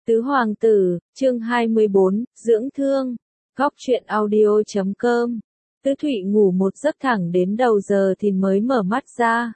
Tứ Hoàng tử, chương 24, dưỡng thương. Góc truyện audio.com. Tứ Thụy ngủ một giấc thẳng đến đầu giờ thì mới mở mắt ra.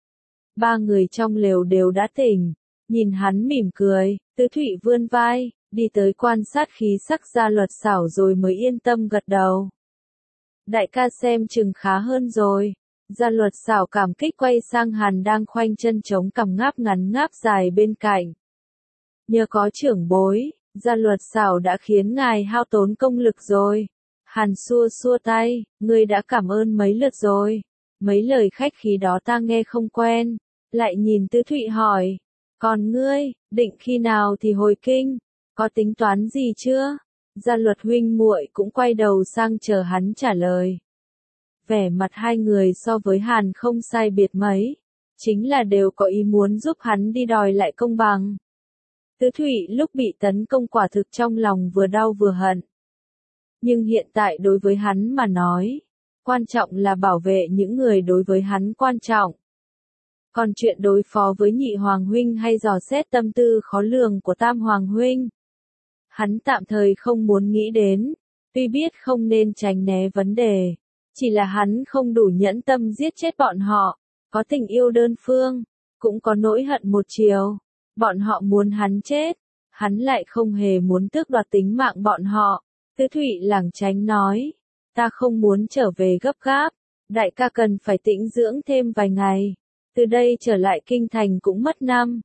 Ba người trong lều đều đã tỉnh, nhìn hắn mỉm cười, Tứ Thụy vươn vai, đi tới quan sát khí sắc Gia Luật Xảo rồi mới yên tâm gật đầu. Đại ca xem chừng khá hơn rồi. Gia Luật Xảo cảm kích quay sang Hàn đang khoanh chân chống cằm ngáp ngắn ngáp dài bên cạnh. Nhờ có trưởng bối, Gia Luật Xảo đã khiến ngài hao tốn công lực rồi. Hàn xua xua tay, ngươi đã cảm ơn mấy lượt rồi. Mấy lời khách khí đó ta nghe không quen. Lại nhìn Tứ Thụy hỏi, còn ngươi, định khi nào thì hồi kinh, có tính toán gì chưa? Gia Luật huynh muội cũng quay đầu sang chờ hắn trả lời. Vẻ mặt hai người so với Hàn không sai biệt mấy, chính là đều có ý muốn giúp hắn đi đòi lại công bằng. Tứ Thụy lúc bị tấn công quả thực trong lòng vừa đau vừa hận. Nhưng hiện tại đối với hắn mà nói, quan trọng là bảo vệ những người đối với hắn quan trọng. Còn chuyện đối phó với Nhị Hoàng huynh hay dò xét tâm tư khó lường của Tam Hoàng huynh, hắn tạm thời không muốn nghĩ đến, tuy biết không nên tránh né vấn đề, chỉ là hắn không đủ nhẫn tâm giết chết bọn họ, có tình yêu đơn phương, cũng có nỗi hận một chiều. Bọn họ muốn hắn chết, hắn lại không hề muốn tước đoạt tính mạng bọn họ. Tứ Thụy lảng tránh nói, ta không muốn trở về gấp gáp, đại ca cần phải tĩnh dưỡng thêm vài ngày. Từ đây trở lại kinh thành cũng mất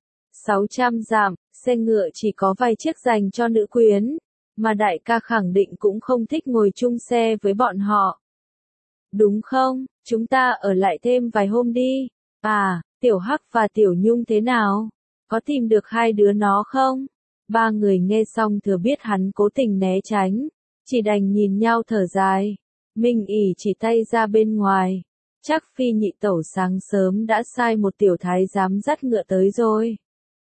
600 dặm, xe ngựa chỉ có vài chiếc dành cho nữ quyến, mà đại ca khẳng định cũng không thích ngồi chung xe với bọn họ. Đúng không, chúng ta ở lại thêm vài hôm đi. À, Tiểu Hắc và Tiểu Nhung thế nào? Có tìm được hai đứa nó không? Ba người nghe xong thừa biết hắn cố tình né tránh, chỉ đành nhìn nhau thở dài. Minh ỉ chỉ tay ra bên ngoài. Chắc Phi nhị tẩu sáng sớm đã sai một tiểu thái giám dắt ngựa tới rồi.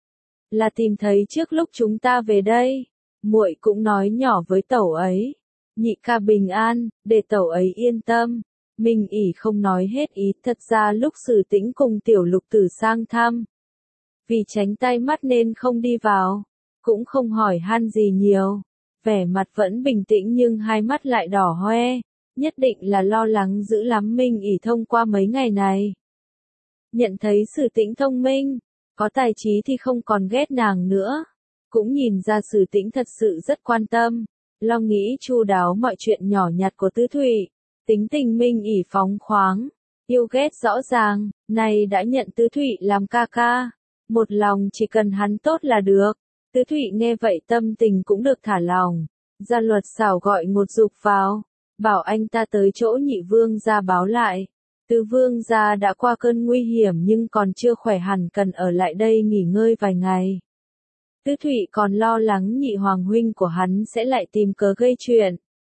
Là tìm thấy trước lúc chúng ta về đây. Muội cũng nói nhỏ với tẩu ấy. Nhị ca bình an, để tẩu ấy yên tâm. Minh ỉ không nói hết ý, thật ra lúc Sử Tĩnh cùng Tiểu Lục Tử sang thăm, vì tránh tay mắt nên không đi vào, cũng không hỏi han gì nhiều, vẻ mặt vẫn bình tĩnh nhưng hai mắt lại đỏ hoe, nhất định là lo lắng dữ lắm. Minh ỉ thông qua mấy ngày này, nhận thấy Sử Tĩnh thông minh, có tài trí thì không còn ghét nàng nữa, cũng nhìn ra Sử Tĩnh thật sự rất quan tâm, lo nghĩ chu đáo mọi chuyện nhỏ nhặt của Tứ Thụy. Tính tình Minh ỉ phóng khoáng, yêu ghét rõ ràng, này đã nhận Tứ Thụy làm ca ca, một lòng chỉ cần hắn tốt là được. Tứ Thụy nghe vậy tâm tình cũng được thả lòng. Gia Luật Xảo gọi Ngột Dục vào, bảo anh ta tới chỗ Nhị Vương gia báo lại. Tứ Vương gia đã qua cơn nguy hiểm nhưng còn chưa khỏe hẳn, cần ở lại đây nghỉ ngơi vài ngày. Tứ Thụy còn lo lắng Nhị Hoàng huynh của hắn sẽ lại tìm cớ gây chuyện.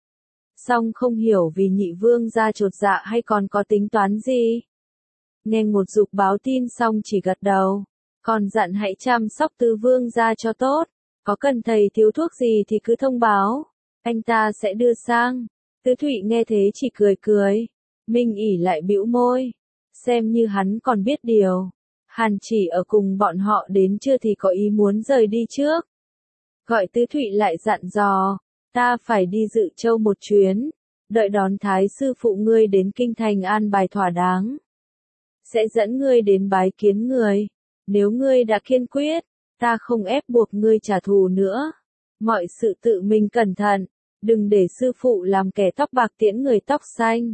Song không hiểu vì Nhị Vương gia chột dạ hay còn có tính toán gì. Nghe Ngột Dục báo tin xong chỉ gật đầu, còn dặn hãy chăm sóc Tứ Vương gia cho tốt, có cần thầy thiếu thuốc gì thì cứ thông báo, anh ta sẽ đưa sang. Tứ Thụy nghe thế chỉ cười cười, Minh ỉ lại bĩu môi, xem như hắn còn biết điều. Hàn chỉ ở cùng bọn họ đến chưa thì có ý muốn rời đi trước. Gọi Tứ Thụy lại dặn dò, ta phải đi Dự Châu một chuyến, đợi đón Thái sư phụ ngươi đến kinh thành an bài thỏa đáng, sẽ dẫn ngươi đến bái kiến người. Nếu ngươi đã kiên quyết, ta không ép buộc ngươi trả thù nữa. Mọi sự tự mình cẩn thận, đừng để sư phụ làm kẻ tóc bạc tiễn người tóc xanh.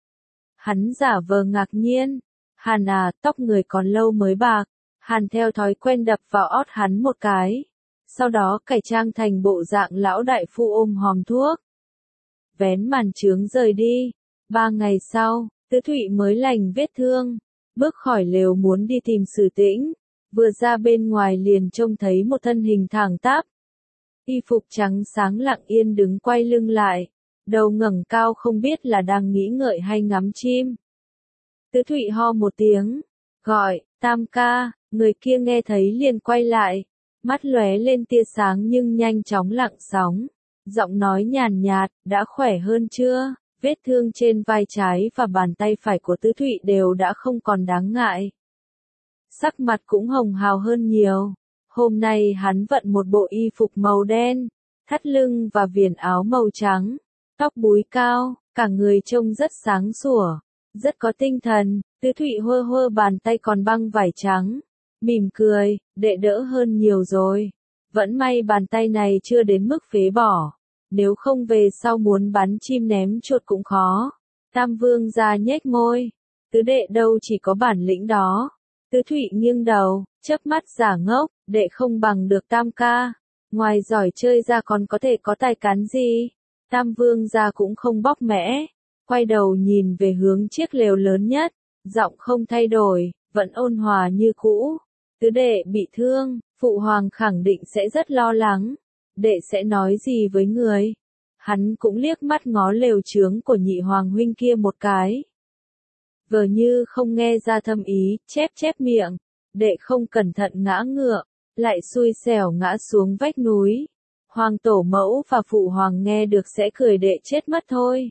Hắn giả vờ ngạc nhiên, Hàn à, tóc người còn lâu mới bạc. Hàn theo thói quen đập vào ót hắn một cái, sau đó cải trang thành bộ dạng lão đại phu ôm hòm thuốc, vén màn trướng rời đi. 3 ngày sau, Tứ Thụy mới lành vết thương, bước khỏi lều muốn đi tìm Sử Tĩnh, vừa ra bên ngoài liền trông thấy một thân hình thẳng tắp, y phục trắng sáng lặng yên đứng quay lưng lại, đầu ngẩng cao không biết là đang nghĩ ngợi hay ngắm chim. Tứ Thụy ho một tiếng, gọi, Tam ca. Người kia nghe thấy liền quay lại, mắt lóe lên tia sáng nhưng nhanh chóng lặng sóng, giọng nói nhàn nhạt, đã khỏe hơn chưa? Vết thương trên vai trái và bàn tay phải của Tứ Thụy đều đã không còn đáng ngại. Sắc mặt cũng hồng hào hơn nhiều. Hôm nay hắn vận một bộ y phục màu đen, thắt lưng và viền áo màu trắng, tóc búi cao, cả người trông rất sáng sủa, rất có tinh thần. Tứ Thụy hơ hơ bàn tay còn băng vải trắng, mỉm cười, đệ đỡ hơn nhiều rồi. Vẫn may bàn tay này chưa đến mức phế bỏ, nếu không về sau muốn bắn chim ném chuột cũng khó. Tam Vương gia nhếch môi, tứ đệ đâu chỉ có bản lĩnh đó. Tứ Thụy nghiêng đầu, chớp mắt giả ngốc, đệ không bằng được Tam ca, ngoài giỏi chơi ra còn có thể có tài cán gì. Tam Vương gia cũng không bóc mẽ, quay đầu nhìn về hướng chiếc lều lớn nhất, giọng không thay đổi, vẫn ôn hòa như cũ. Tứ đệ bị thương, phụ hoàng khẳng định sẽ rất lo lắng, đệ sẽ nói gì với người? Hắn cũng liếc mắt ngó lều trướng của nhị hoàng huynh kia một cái. Vờ như không nghe ra thâm ý, chép miệng, đệ không cẩn thận ngã ngựa, lại xui xẻo ngã xuống vách núi. Hoàng tổ mẫu và phụ hoàng nghe được sẽ cười đệ chết mất thôi.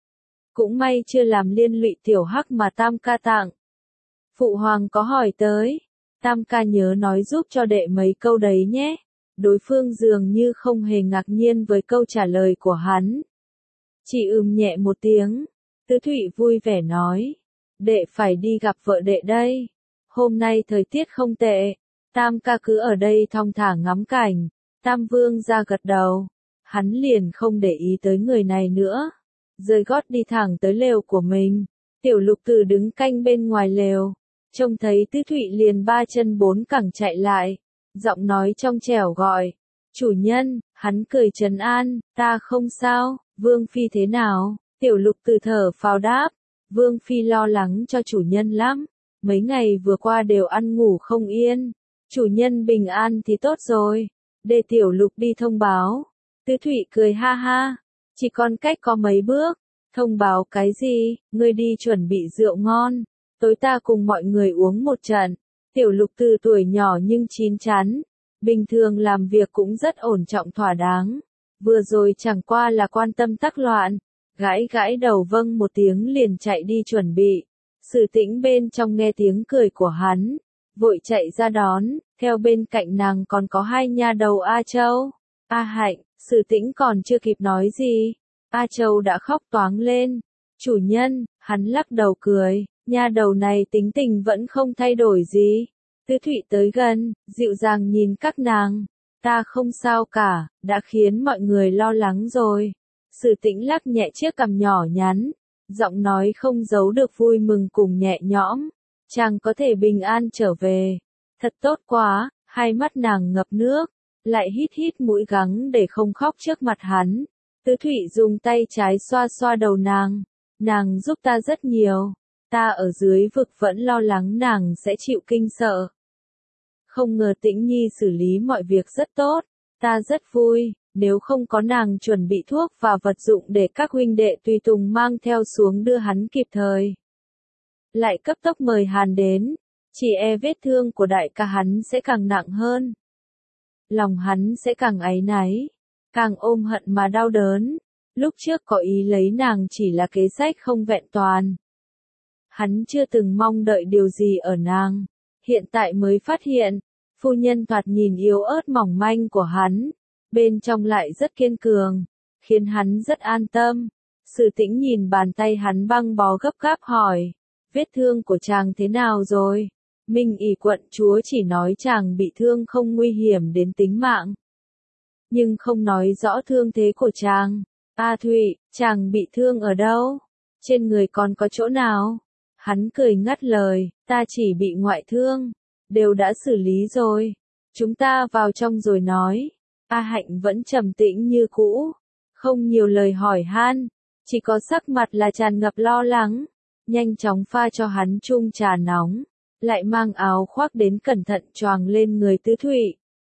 Cũng may chưa làm liên lụy tiểu hắc mà Tam ca tặng. Phụ hoàng có hỏi tới, Tam ca nhớ nói giúp cho đệ mấy câu đấy nhé. Đối phương dường như không hề ngạc nhiên với câu trả lời của hắn. Chỉ nhẹ một tiếng, Tứ Thụy vui vẻ nói, đệ phải đi gặp vợ đệ đây. Hôm nay thời tiết không tệ, Tam ca cứ ở đây thong thả ngắm cảnh. Tam Vương ra gật đầu, hắn liền không để ý tới người này nữa, rời gót đi thẳng tới lều của mình. Tiểu Lục Tử đứng canh bên ngoài lều, trông thấy Tứ Thụy liền ba chân bốn cẳng chạy lại, giọng nói trong trẻo gọi, chủ nhân. Hắn cười trấn an, ta không sao. Vương phi thế nào? Tiểu Lục Tử thở phào đáp, Vương phi lo lắng cho chủ nhân lắm, mấy ngày vừa qua đều ăn ngủ không yên. Chủ nhân bình an thì tốt rồi, để Tiểu Lục đi thông báo. Tứ Thụy cười ha ha, chỉ còn cách có mấy bước. Thông báo cái gì? Ngươi đi chuẩn bị rượu ngon, tối ta cùng mọi người uống một trận. Tiểu Lục Tử tuổi nhỏ nhưng chín chắn, bình thường làm việc cũng rất ổn trọng thỏa đáng. Vừa rồi chẳng qua là quan tâm tắc loạn, gãi gãi đầu vâng một tiếng liền chạy đi chuẩn bị. Sử Tĩnh bên trong nghe tiếng cười của hắn, vội chạy ra đón, theo bên cạnh nàng còn có hai nha đầu A Châu, A Hạnh. Sử Tĩnh còn chưa kịp nói gì, A Châu đã khóc toáng lên. Chủ nhân, hắn lắc đầu cười, nha đầu này tính tình vẫn không thay đổi gì. Tứ Thụy tới gần, dịu dàng nhìn các nàng, ta không sao cả, đã khiến mọi người lo lắng rồi. Sử Tĩnh lắc nhẹ chiếc cằm nhỏ nhắn, giọng nói không giấu được vui mừng cùng nhẹ nhõm. Chàng có thể bình an trở về, thật tốt quá. Hai mắt nàng ngập nước, lại hít mũi gắng để không khóc trước mặt hắn. Tứ Thụy dùng tay trái xoa xoa đầu nàng giúp ta rất nhiều, ta ở dưới vực vẫn lo lắng nàng sẽ chịu kinh sợ. Không ngờ Tĩnh Nhi xử lý mọi việc rất tốt, ta rất vui, nếu không có nàng chuẩn bị thuốc và vật dụng để các huynh đệ tùy tùng mang theo xuống đưa hắn kịp thời. Lại cấp tốc mời hắn đến, chỉ e vết thương của đại ca hắn sẽ càng nặng hơn. Lòng hắn sẽ càng áy náy, càng ôm hận mà đau đớn. Lúc trước có ý lấy nàng chỉ là kế sách không vẹn toàn. Hắn chưa từng mong đợi điều gì ở nàng, hiện tại mới phát hiện, phu nhân thoạt nhìn yếu ớt mỏng manh của hắn, bên trong lại rất kiên cường, khiến hắn rất an tâm. Sử Tĩnh nhìn bàn tay hắn băng bó gấp gáp hỏi, vết thương của chàng thế nào rồi? Minh ỷ quận chúa chỉ nói chàng bị thương không nguy hiểm đến tính mạng, nhưng không nói rõ thương thế của chàng. A Thụy, chàng bị thương ở đâu? Trên người còn có chỗ nào? Hắn cười ngắt lời, ta chỉ bị ngoại thương, đều đã xử lý rồi. Chúng ta vào trong rồi nói. A Hạnh vẫn trầm tĩnh như cũ, không nhiều lời hỏi han, chỉ có sắc mặt là tràn ngập lo lắng. Nhanh chóng pha cho hắn chung trà nóng, lại mang áo khoác đến cẩn thận choàng lên người Tứ Thụy.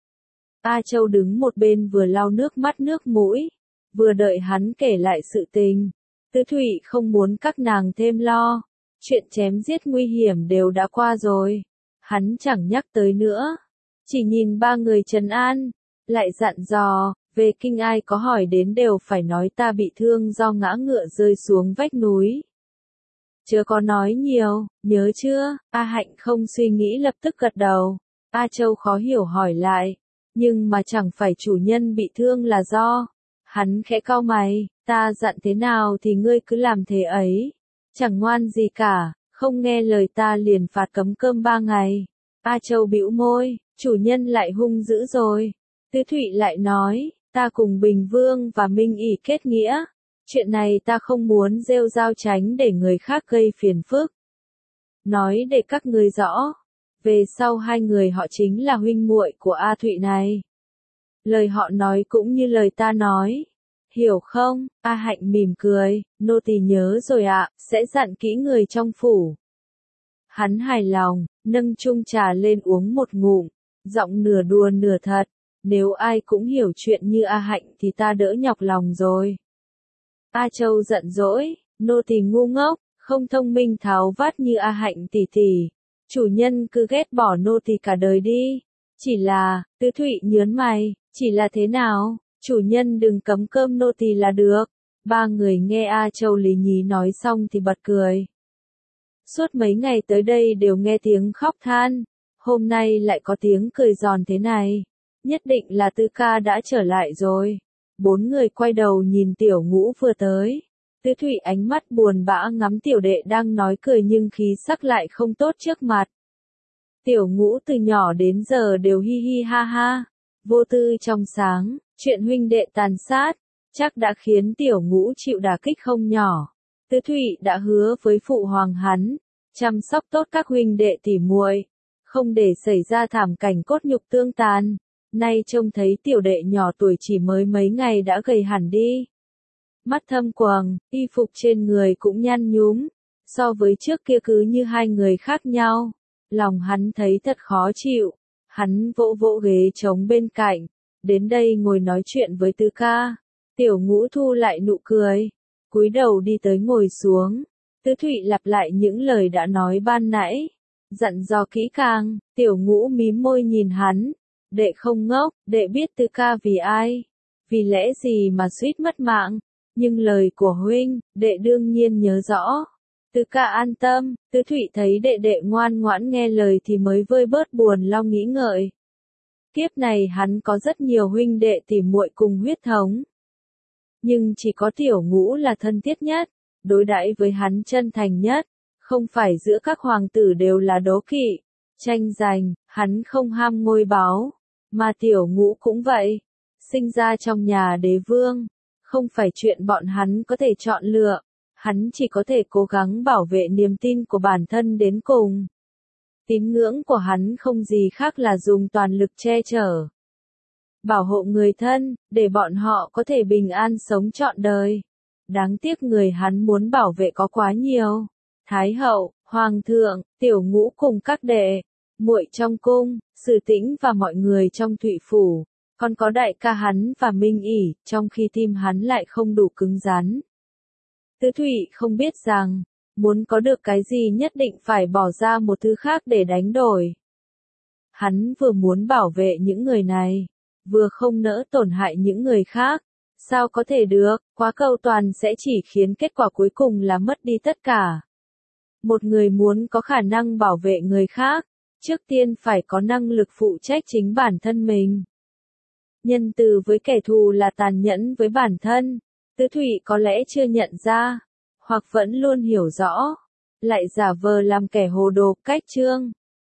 A Châu đứng một bên vừa lau nước mắt nước mũi, vừa đợi hắn kể lại sự tình. Tứ Thụy không muốn các nàng thêm lo, chuyện chém giết nguy hiểm đều đã qua rồi, hắn chẳng nhắc tới nữa, chỉ nhìn ba người trấn an, lại dặn dò, về kinh ai có hỏi đến đều phải nói ta bị thương do ngã ngựa rơi xuống vách núi. Chớ có nói nhiều, nhớ chưa? A Hạnh không suy nghĩ lập tức gật đầu. A Châu khó hiểu hỏi lại. Nhưng mà chẳng phải chủ nhân bị thương là do. Hắn khẽ cau mày, ta dặn thế nào thì ngươi cứ làm thế ấy. Chẳng ngoan gì cả, không nghe lời ta liền phạt cấm cơm 3 ngày. A Châu bĩu môi, chủ nhân lại hung dữ rồi. Tứ Thụy lại nói, ta cùng Bình Vương và Minh ỷ kết nghĩa. Chuyện này ta không muốn rêu rao tránh để người khác gây phiền phức. Nói để các ngươi rõ. Về sau hai người họ chính là huynh muội của A Thụy này. Lời họ nói cũng như lời ta nói. Hiểu không? A Hạnh mỉm cười, nô tỳ nhớ rồi ạ, sẽ dặn kỹ người trong phủ. Hắn hài lòng, nâng chung trà lên uống một ngụm, giọng nửa đùa nửa thật. Nếu ai cũng hiểu chuyện như A Hạnh thì ta đỡ nhọc lòng rồi. A Châu giận dỗi, nô tỳ ngu ngốc, không thông minh tháo vát như A Hạnh tỷ tỷ. Chủ nhân cứ ghét bỏ nô tỳ cả đời đi. Chỉ là, Tứ Thụy nhớn mày, chỉ là thế nào? Chủ nhân đừng cấm cơm nô tỳ là được. Ba người nghe A Châu lý nhí nói xong thì bật cười. Suốt mấy ngày tới đây đều nghe tiếng khóc than. Hôm nay lại có tiếng cười giòn thế này. Nhất định là Tư ca đã trở lại rồi. Bốn người quay đầu nhìn Tiểu Ngũ vừa tới. Tứ Thụy ánh mắt buồn bã ngắm tiểu đệ đang nói cười nhưng khí sắc lại không tốt trước mặt. Tiểu Ngũ từ nhỏ đến giờ đều hi hi ha ha. Vô tư trong sáng, chuyện huynh đệ tàn sát, chắc đã khiến Tiểu Ngũ chịu đả kích không nhỏ. Tứ Thụy đã hứa với phụ hoàng hắn, chăm sóc tốt các huynh đệ tỉ muội, không để xảy ra thảm cảnh cốt nhục tương tàn. Nay trông thấy tiểu đệ nhỏ tuổi chỉ mới mấy ngày đã gầy hẳn đi. Mắt thâm quầng, y phục trên người cũng nhăn nhúm, so với trước kia cứ như hai người khác nhau. Lòng hắn thấy thật khó chịu, hắn vỗ vỗ ghế trống bên cạnh, đến đây ngồi nói chuyện với Tư ca. Tiểu Ngũ thu lại nụ cười, cúi đầu đi tới ngồi xuống. Tứ Thụy lặp lại những lời đã nói ban nãy, dặn dò kỹ càng. Tiểu Ngũ mím môi nhìn hắn, đệ không ngốc, đệ biết Tư ca vì ai, vì lẽ gì mà suýt mất mạng. Nhưng lời của huynh, đệ đương nhiên nhớ rõ. Tư ca an tâm. Tứ Thụy thấy đệ đệ ngoan ngoãn nghe lời thì mới vơi bớt buồn lo nghĩ ngợi. Kiếp này hắn có rất nhiều huynh đệ tỉ muội cùng huyết thống. Nhưng chỉ có Tiểu Ngũ là thân thiết nhất, đối đãi với hắn chân thành nhất. Không phải giữa các hoàng tử đều là đố kỵ, tranh giành, hắn không ham ngôi báu. Mà Tiểu Ngũ cũng vậy. Sinh ra trong nhà đế vương. Không phải chuyện bọn hắn có thể chọn lựa, hắn chỉ có thể cố gắng bảo vệ niềm tin của bản thân đến cùng. Tín ngưỡng của hắn không gì khác là dùng toàn lực che chở, bảo hộ người thân, để bọn họ có thể bình an sống trọn đời. Đáng tiếc người hắn muốn bảo vệ có quá nhiều. Thái hậu, hoàng thượng, Tiểu Ngũ cùng các đệ, muội trong cung, Sử Tĩnh và mọi người trong Thụy phủ. Còn có đại ca hắn và Minh ỷ, trong khi tim hắn lại không đủ cứng rắn. Tứ Thụy không biết rằng, muốn có được cái gì nhất định phải bỏ ra một thứ khác để đánh đổi. Hắn vừa muốn bảo vệ những người này, vừa không nỡ tổn hại những người khác. Sao có thể được, quá cầu toàn sẽ chỉ khiến kết quả cuối cùng là mất đi tất cả. Một người muốn có khả năng bảo vệ người khác, trước tiên phải có năng lực phụ trách chính bản thân mình. Nhân từ với kẻ thù là tàn nhẫn với bản thân. Tứ Thụy có lẽ chưa nhận ra, hoặc vẫn luôn hiểu rõ, lại giả vờ làm kẻ hồ đồ, cách trương.